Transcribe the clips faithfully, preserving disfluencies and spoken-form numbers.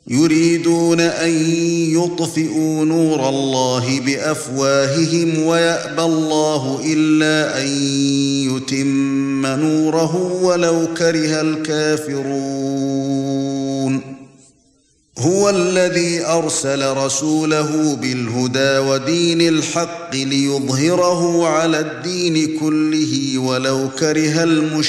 يريدون أن يطفئوا نور الله بأفواههم ويأبى الله إلا أن يتم نوره ولو كره الكافرون هو الذي أرسل رسوله بالهدى ودين الحق ليظهره على الدين كله ولو كره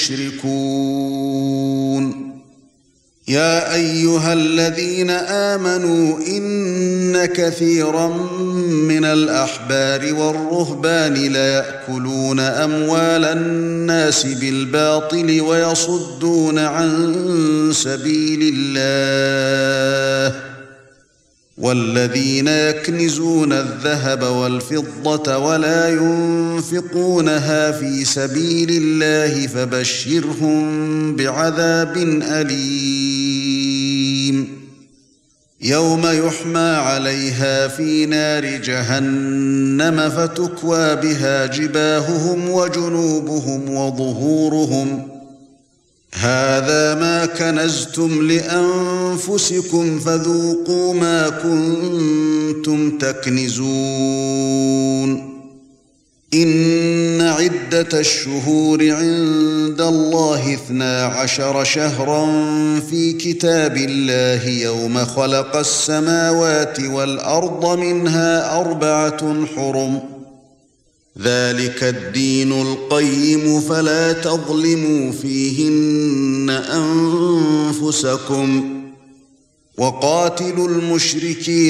المشركون يا أيها الذين آمنوا إن كثيرا من الأحبار والرهبان ليأكلون أموال الناس بالباطل ويصدون عن سبيل الله والذين يكنزون الذهب والفضة ولا ينفقونها في سبيل الله فبشرهم بعذاب أليم يوم يحمى عليها في نار جهنم فتكوى بها جباههم وجنوبهم وظهورهم هذا ما كنزتم لأنفسكم فذوقوا ما كنتم تكنزون إن عدة الشهور عند الله اثنا عشر شهرا في كتاب الله يوم خلق السماوات والأرض منها أربعة حرم ذلك الدين القيم فلا تظلموا فيهن أنفسكم وقاتلوا المشركين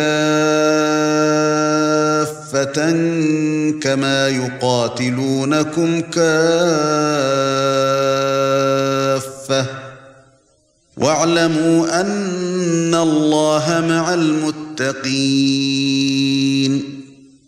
كافة كما يقاتلونكم كافة واعلموا أن الله مع المتقين